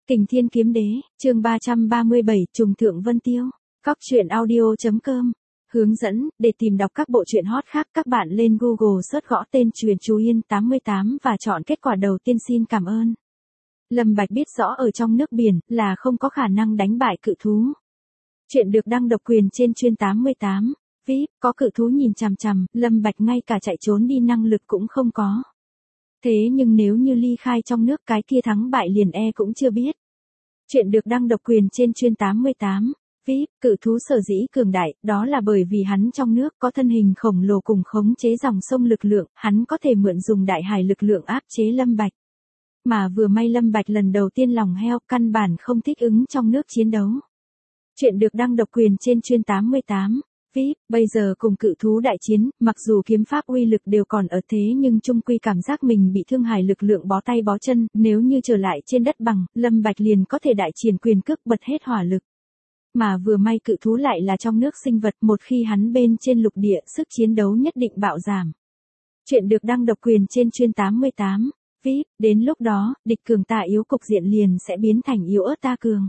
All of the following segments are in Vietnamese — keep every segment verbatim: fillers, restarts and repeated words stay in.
Kình Thiên Kiếm Đế, chương ba trăm ba mươi bảy, Trùng Thượng Vân Tiêu. Cóc truyện audio.com. Hướng dẫn, để tìm đọc các bộ truyện hot khác các bạn lên Google search gõ tên Truyện Chú Yên tám mươi tám và chọn kết quả đầu tiên. Xin cảm ơn. Lâm Bạch biết rõ ở trong nước biển là không có khả năng đánh bại cự thú. Chuyện được đăng độc quyền trên Truyện tám mươi tám. vê i pê, có cự thú nhìn chằm chằm, Lâm Bạch ngay cả chạy trốn đi năng lực cũng không có. Thế nhưng nếu như ly khai trong nước cái kia thắng bại liền e cũng chưa biết. Chuyện được đăng độc quyền trên Truyện tám mươi tám. vê i pê, cự thú sở dĩ cường đại, đó là bởi vì hắn trong nước có thân hình khổng lồ cùng khống chế dòng sông lực lượng, hắn có thể mượn dùng đại hải lực lượng áp chế Lâm Bạch. Mà vừa may Lâm Bạch lần đầu tiên lòng heo, căn bản không thích ứng trong nước chiến đấu. Chuyện được đăng độc quyền trên Truyện tám mươi tám. vê i pê, bây giờ cùng cự thú đại chiến, mặc dù kiếm pháp uy lực đều còn ở thế nhưng chung quy cảm giác mình bị thương hại lực lượng bó tay bó chân, nếu như trở lại trên đất bằng, Lâm Bạch liền có thể đại triển quyền cước bật hết hỏa lực. Mà vừa may cự thú lại là trong nước sinh vật, một khi hắn bên trên lục địa, sức chiến đấu nhất định bạo giảm. Chuyện được đăng độc quyền trên Truyện tám mươi tám. vê i pê, đến lúc đó, địch cường ta yếu cục diện liền sẽ biến thành yếu ớt ta cường.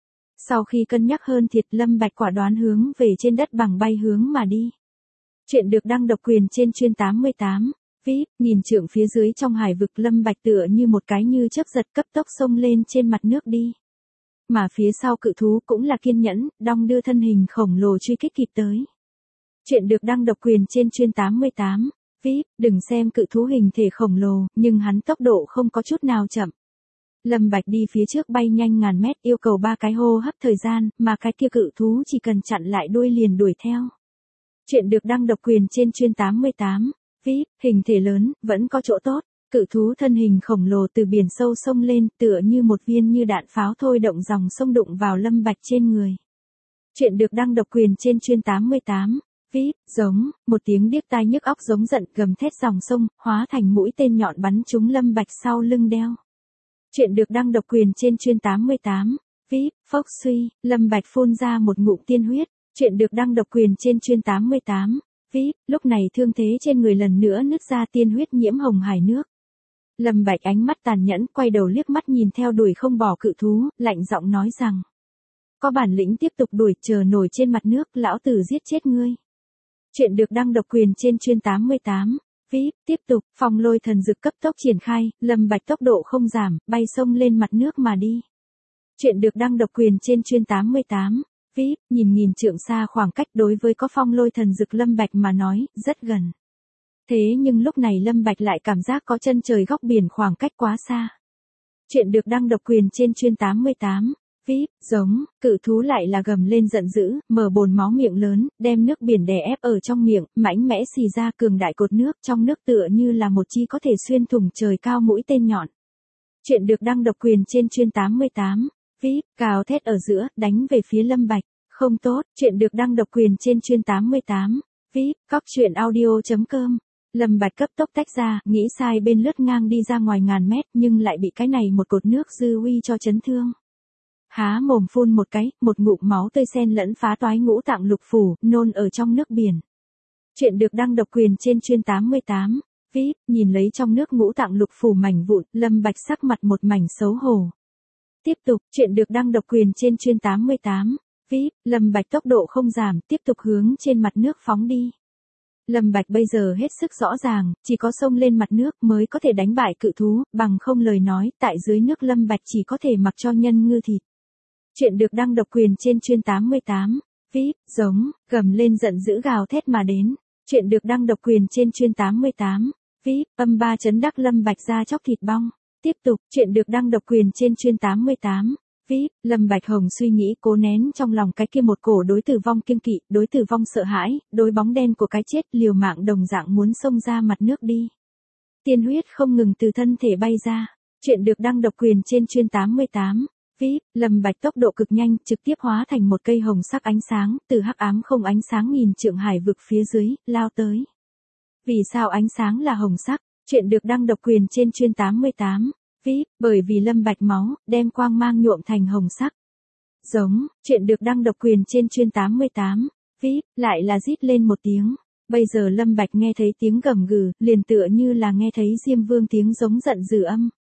Sau khi cân nhắc hơn thiệt, Lâm Bạch quả đoán hướng về trên đất bằng bay hướng mà đi. Chuyện được đăng độc quyền trên Truyện tám mươi tám. vê i pê, nhìn trượng phía dưới trong hải vực, Lâm Bạch tựa như một cái như chớp giật cấp tốc xông lên trên mặt nước đi. Mà phía sau cự thú cũng là kiên nhẫn, đong đưa thân hình khổng lồ truy kích kịp tới. Chuyện được đăng độc quyền trên Truyện tám mươi tám. vê i pê, đừng xem cự thú hình thể khổng lồ, nhưng hắn tốc độ không có chút nào chậm. Lâm Bạch đi phía trước bay nhanh ngàn mét, yêu cầu ba cái hô hấp thời gian, mà cái kia cự thú chỉ cần chặn lại đuôi liền đuổi theo. Chuyện được đăng độc quyền trên Truyện tám mươi tám. vê i pê, hình thể lớn, vẫn có chỗ tốt. Cự thú thân hình khổng lồ từ biển sâu sông lên, tựa như một viên như đạn pháo thôi động dòng sông đụng vào Lâm Bạch trên người. Chuyện được đăng độc quyền trên Truyện tám mươi tám. vê i pê, giống, một tiếng điếc tai nhức óc giống giận gầm thét dòng sông, hóa thành mũi tên nhọn bắn trúng Lâm Bạch sau lưng đeo. Chuyện được đăng độc quyền trên Truyện tám mươi tám. vê i pê, phốc suy, Lâm Bạch phun ra một ngụm tiên huyết. Chuyện được đăng độc quyền trên Truyện tám mươi tám. vê i pê, lúc này thương thế trên người lần nữa nứt ra tiên huyết nhiễm hồng hải nước. Lâm Bạch ánh mắt tàn nhẫn, quay đầu liếc mắt nhìn theo đuổi không bỏ cự thú, lạnh giọng nói rằng: có bản lĩnh tiếp tục đuổi, chờ nổi trên mặt nước, lão tử giết chết ngươi. Chuyện được đăng độc quyền trên Truyện tám mươi tám. vê i pê, tiếp tục, phong lôi thần dực cấp tốc triển khai, Lâm Bạch tốc độ không giảm, bay sông lên mặt nước mà đi. Chuyện được đăng độc quyền trên Truyện tám mươi tám. vê i pê, nhìn nghìn trượng xa khoảng cách đối với có phong lôi thần dực Lâm Bạch mà nói, rất gần. Thế nhưng lúc này Lâm Bạch lại cảm giác có chân trời góc biển khoảng cách quá xa. Chuyện được đăng độc quyền trên Truyện tám mươi tám. vê i pê, giống, cự thú lại là gầm lên giận dữ, mở bồn máu miệng lớn, đem nước biển đè ép ở trong miệng, mãnh mẽ xì ra cường đại cột nước trong nước tựa như là một chi có thể xuyên thủng trời cao mũi tên nhọn. Chuyện được đăng độc quyền trên Truyện tám mươi tám. vê i pê, gào thét ở giữa, đánh về phía Lâm Bạch, không tốt. Chuyện được đăng độc quyền trên Truyện tám mươi tám. vê i pê, cóc truyện audio.com. Lâm Bạch cấp tốc tách ra, nghĩ sai bên lướt ngang đi ra ngoài ngàn mét, nhưng lại bị cái này một cột nước dư uy cho chấn thương. Há mồm phun một cái, một ngụm máu tươi xen lẫn phá toái ngũ tạng lục phủ, nôn ở trong nước biển. Chuyện được đăng độc quyền trên Truyện tám mươi tám. vê i pê, nhìn lấy trong nước ngũ tạng lục phủ mảnh vụn, Lâm Bạch sắc mặt một mảnh xấu hổ. Tiếp tục, chuyện được đăng độc quyền trên Truyện tám mươi tám. vê i pê, Lâm Bạch tốc độ không giảm, tiếp tục hướng trên mặt nước phóng đi. Lâm Bạch bây giờ hết sức rõ ràng, chỉ có xông lên mặt nước mới có thể đánh bại cự thú, bằng không lời nói, tại dưới nước Lâm Bạch chỉ có thể mặc cho nhân ngư thịt. Chuyện được đăng độc quyền trên Truyện tám mươi tám. vê i pê, giống, gầm lên giận dữ gào thét mà đến. Chuyện được đăng độc quyền trên Truyện tám mươi tám. vê i pê, âm ba chấn đắc Lâm Bạch ra chóc thịt bong. Tiếp tục, chuyện được đăng độc quyền trên Truyện tám mươi tám. vê i pê, Lâm Bạch Hồng suy nghĩ cố nén trong lòng cái kia một cổ đối tử vong kiêng kỵ, đối tử vong sợ hãi, đối bóng đen của cái chết liều mạng đồng dạng muốn xông ra mặt nước đi. Tiên huyết không ngừng từ thân thể bay ra. Chuyện được đăng độc quyền trên Truyện tám mươi tám. vê i pê, Lâm Bạch tốc độ cực nhanh, trực tiếp hóa thành một cây hồng sắc ánh sáng, từ hắc ám không ánh sáng nghìn trượng hải vực phía dưới, lao tới. Vì sao ánh sáng là hồng sắc? Chuyện được đăng độc quyền trên Truyện tám mươi tám. vê i pê, bởi vì Lâm Bạch máu, đem quang mang nhuộm thành hồng sắc. Giống, chuyện được đăng độc quyền trên Truyện tám mươi tám. vê i pê, lại là rít lên một tiếng. Bây giờ Lâm Bạch nghe thấy tiếng gầm gừ, liền tựa như là nghe thấy Diêm Vương tiếng giống giận dữ âm.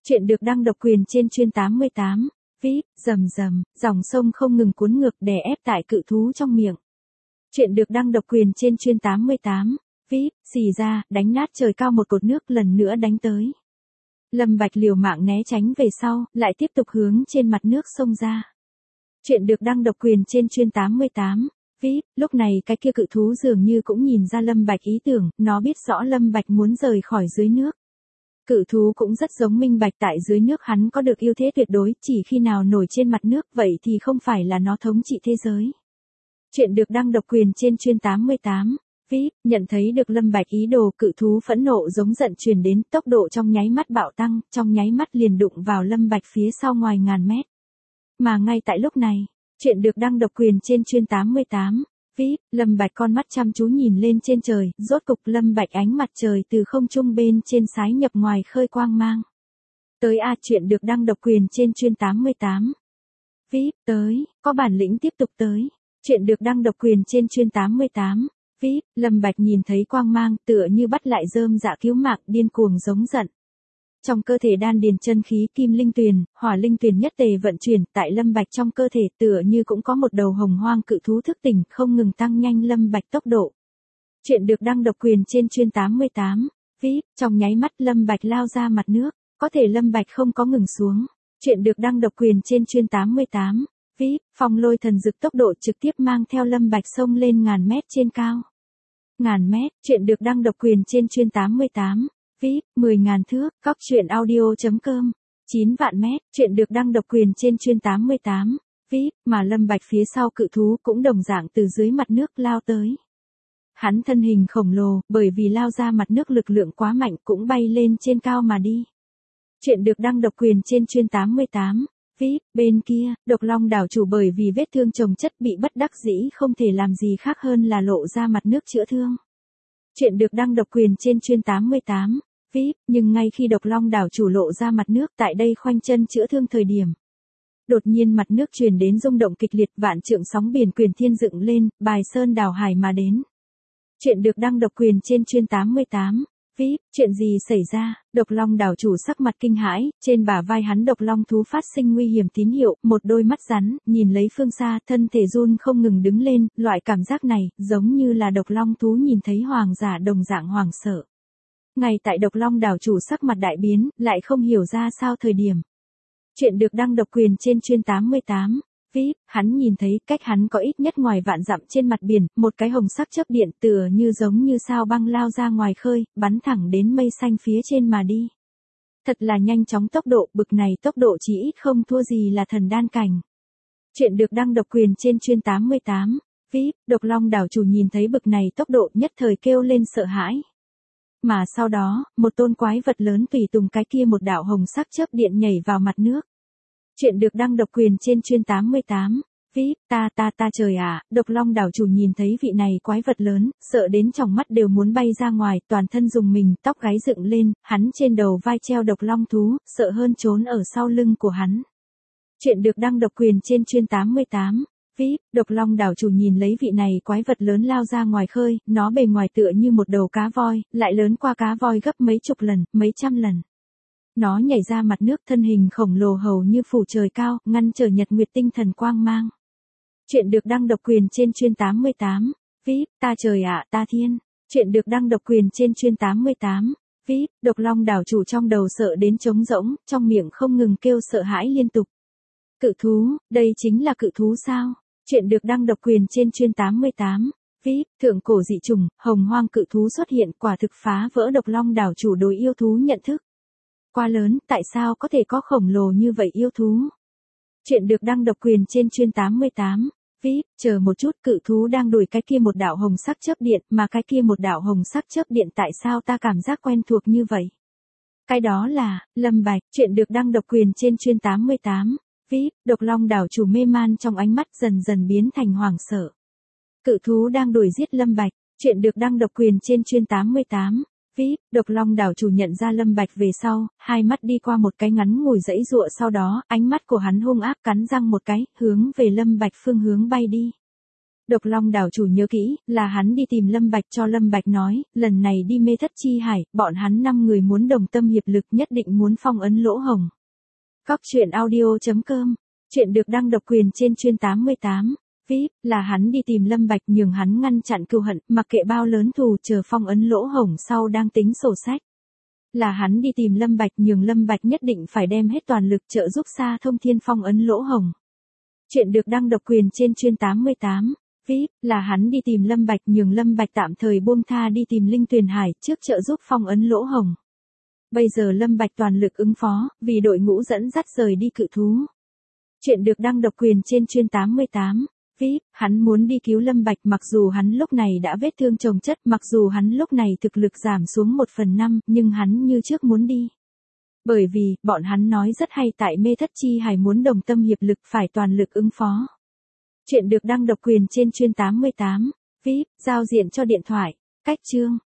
Chuyện được đăng độc quyền trên chuyên tám mươi tám. vê i pê, rầm rầm, dòng sông không ngừng cuốn ngược đè ép tại cự thú trong miệng. Chuyện được đăng độc quyền trên chuyên tám mươi tám. vê i pê, xì ra, đánh nát trời cao một cột nước lần nữa đánh tới. Lâm Bạch liều mạng né tránh về sau, lại tiếp tục hướng trên mặt nước xông ra. Chuyện được đăng độc quyền trên chuyên tám mươi tám. vê i pê, lúc này cái kia cự thú dường như cũng nhìn ra Lâm Bạch ý tưởng, nó biết rõ Lâm Bạch muốn rời khỏi dưới nước. Cự thú cũng rất giống minh bạch tại dưới nước hắn có được ưu thế tuyệt đối, chỉ khi nào nổi trên mặt nước vậy thì không phải là nó thống trị thế giới. Chuyện được đăng độc quyền trên chuyên tám mươi tám. vê i pê, nhận thấy được Lâm Bạch ý đồ, cự thú phẫn nộ giống giận truyền đến, tốc độ trong nháy mắt bạo tăng, trong nháy mắt liền đụng vào Lâm Bạch phía sau ngoài ngàn mét. Mà ngay tại lúc này, chuyện được đăng độc quyền trên chuyên tám mươi tám. vê i pê, Lâm Bạch con mắt chăm chú nhìn lên trên trời, rốt cục Lâm Bạch ánh mặt trời từ không trung bên trên sái nhập ngoài khơi quang mang. Tới a, chuyện được đăng độc quyền trên chuyên tám mươi tám. vê i pê, tới, có bản lĩnh tiếp tục tới. Chuyện được đăng độc quyền trên chuyên tám mươi tám. vê i pê, Lâm Bạch nhìn thấy quang mang, tựa như bắt lại rơm dạ cứu mạng, điên cuồng giống giận. Trong cơ thể đan điền chân khí kim linh tuyền, hỏa linh tuyền nhất tề vận chuyển, tại Lâm Bạch trong cơ thể tựa như cũng có một đầu hồng hoang cự thú thức tỉnh, không ngừng tăng nhanh Lâm Bạch tốc độ. Chuyện được đăng độc quyền trên chuyên tám mươi tám. vê i pê, trong nháy mắt Lâm Bạch lao ra mặt nước, có thể Lâm Bạch không có ngừng xuống. Chuyện được đăng độc quyền trên chuyên tám mươi tám. vê i pê, phong lôi thần dực tốc độ trực tiếp mang theo Lâm Bạch xông lên ngàn mét trên cao. Ngàn mét, chuyện được đăng độc quyền trên chuyên tám mươi tám. vê i pê, mười ngàn thước, góc truyện audio.com. chín vạn mét, chuyện được đăng độc quyền trên chuyên tám mươi tám. vê i pê, mà Lâm Bạch phía sau cự thú cũng đồng dạng từ dưới mặt nước lao tới. Hắn thân hình khổng lồ, bởi vì lao ra mặt nước lực lượng quá mạnh cũng bay lên trên cao mà đi. Chuyện được đăng độc quyền trên chuyên tám mươi tám. vê i pê, bên kia, Độc Long đảo chủ bởi vì vết thương chồng chất bị bất đắc dĩ không thể làm gì khác hơn là lộ ra mặt nước chữa thương. Chuyện được đăng độc quyền trên chuyên tám mươi tám. vê i pê, nhưng ngay khi Độc Long đảo chủ lộ ra mặt nước tại đây khoanh chân chữa thương thời điểm. Đột nhiên mặt nước truyền đến rung động kịch liệt, vạn trượng sóng biển quyền thiên dựng lên, bài sơn đảo hải mà đến. Chuyện được đăng độc quyền trên chuyên tám mươi tám. vê i pê, chuyện gì xảy ra? Độc Long đảo chủ sắc mặt kinh hãi, trên bả vai hắn độc long thú phát sinh nguy hiểm tín hiệu, một đôi mắt rắn, nhìn lấy phương xa, thân thể run không ngừng đứng lên, loại cảm giác này, giống như là độc long thú nhìn thấy hoàng giả đồng dạng hoàng sợ. Ngay tại Độc Long đảo chủ sắc mặt đại biến, lại không hiểu ra sao thời điểm. Chuyện được đăng độc quyền trên chuyên tám mươi tám. vê i pê, hắn nhìn thấy cách hắn có ít nhất ngoài vạn dặm trên mặt biển, một cái hồng sắc chớp điện tựa như giống như sao băng lao ra ngoài khơi, bắn thẳng đến mây xanh phía trên mà đi. Thật là nhanh chóng tốc độ, bực này tốc độ chỉ ít không thua gì là thần đan cảnh. Chuyện được đăng độc quyền trên chuyên tám mươi tám. vê i pê, Độc Long đảo chủ nhìn thấy bực này tốc độ nhất thời kêu lên sợ hãi. Mà sau đó, một tôn quái vật lớn tùy tùng cái kia một đạo hồng sắc chớp điện nhảy vào mặt nước. Chuyện được đăng độc quyền trên chuyên tám mươi tám. vê i pê, ta ta ta trời ạ, Độc Long đảo chủ nhìn thấy vị này quái vật lớn, sợ đến tròng mắt đều muốn bay ra ngoài, toàn thân rùng mình, tóc gáy dựng lên, hắn trên đầu vai treo độc long thú, sợ hơn trốn ở sau lưng của hắn. Chuyện được đăng độc quyền trên chuyên tám mươi tám. vê i pê, Độc Long đảo chủ nhìn lấy vị này quái vật lớn lao ra ngoài khơi, nó bề ngoài tựa như một đầu cá voi, lại lớn qua cá voi gấp mấy chục lần, mấy trăm lần. Nó nhảy ra mặt nước, thân hình khổng lồ hầu như phủ trời cao, ngăn trở nhật nguyệt tinh thần quang mang. Chuyện được đăng độc quyền trên chuyên tám mươi tám. vê i pê, ta trời ạ, ta thiên. Chuyện được đăng độc quyền trên chuyên tám mươi tám. vê i pê, Độc Long đảo chủ trong đầu sợ đến trống rỗng, trong miệng không ngừng kêu sợ hãi liên tục. Cự thú, đây chính là cự thú sao? Chuyện được đăng độc quyền trên chuyên tám mươi tám. vê i pê, thượng cổ dị trùng, hồng hoang cự thú xuất hiện, quả thực phá vỡ Độc Long đảo chủ đối yêu thú nhận thức. Quá lớn, tại sao có thể có khổng lồ như vậy yêu thú? Chuyện được đăng độc quyền trên chuyên tám mươi tám. vê i pê, chờ một chút, cự thú đang đuổi cái kia một đạo hồng sắc chớp điện, mà cái kia một đạo hồng sắc chớp điện tại sao ta cảm giác quen thuộc như vậy? Cái đó là, Lâm Bạch. Chuyện được đăng độc quyền trên chuyên tám mươi tám. vê i pê, Độc Long đảo chủ mê man trong ánh mắt dần dần biến thành hoảng sợ. Cự thú đang đuổi giết Lâm Bạch. Chuyện được đăng độc quyền trên chuyên tám mươi tám. vê i pê, Độc Long đảo chủ nhận ra Lâm Bạch về sau, hai mắt đi qua một cái ngắn ngủi dãy giụa, sau đó, ánh mắt của hắn hung ác cắn răng một cái, hướng về Lâm Bạch phương hướng bay đi. Độc Long đảo chủ nhớ kỹ, là hắn đi tìm Lâm Bạch cho Lâm Bạch nói, lần này đi Mê Thất Chi Hải, bọn hắn năm người muốn đồng tâm hiệp lực nhất định muốn phong ấn lỗ hồng. Cóc truyện audio chấm com. Chuyện được đăng độc quyền trên chuyên tám mươi tám. vê i pê, là hắn đi tìm Lâm Bạch nhường hắn ngăn chặn cừu hận, mặc kệ bao lớn thù chờ phong ấn lỗ hồng sau đang tính sổ sách. Là hắn đi tìm Lâm Bạch nhường Lâm Bạch nhất định phải đem hết toàn lực trợ giúp Sa Thông Thiên phong ấn lỗ hồng. Chuyện được đăng độc quyền trên chuyên tám mươi tám. vê i pê, là hắn đi tìm Lâm Bạch nhường Lâm Bạch tạm thời buông tha đi tìm Linh Tuyền Hải trước trợ giúp phong ấn lỗ hồng. Bây giờ Lâm Bạch toàn lực ứng phó, vì đội ngũ dẫn dắt rời đi cự thú. Chuyện được đăng độc quyền trên chuyên tám mươi tám. vê i pê, hắn muốn đi cứu Lâm Bạch mặc dù hắn lúc này đã vết thương chồng chất, mặc dù hắn lúc này thực lực giảm xuống một phần năm, nhưng hắn như trước muốn đi. Bởi vì, bọn hắn nói rất hay tại Mê Thất Chi Hải muốn đồng tâm hiệp lực phải toàn lực ứng phó. Chuyện được đăng độc quyền trên chuyên tám mươi tám. vê i pê, giao diện cho điện thoại. Cách chương.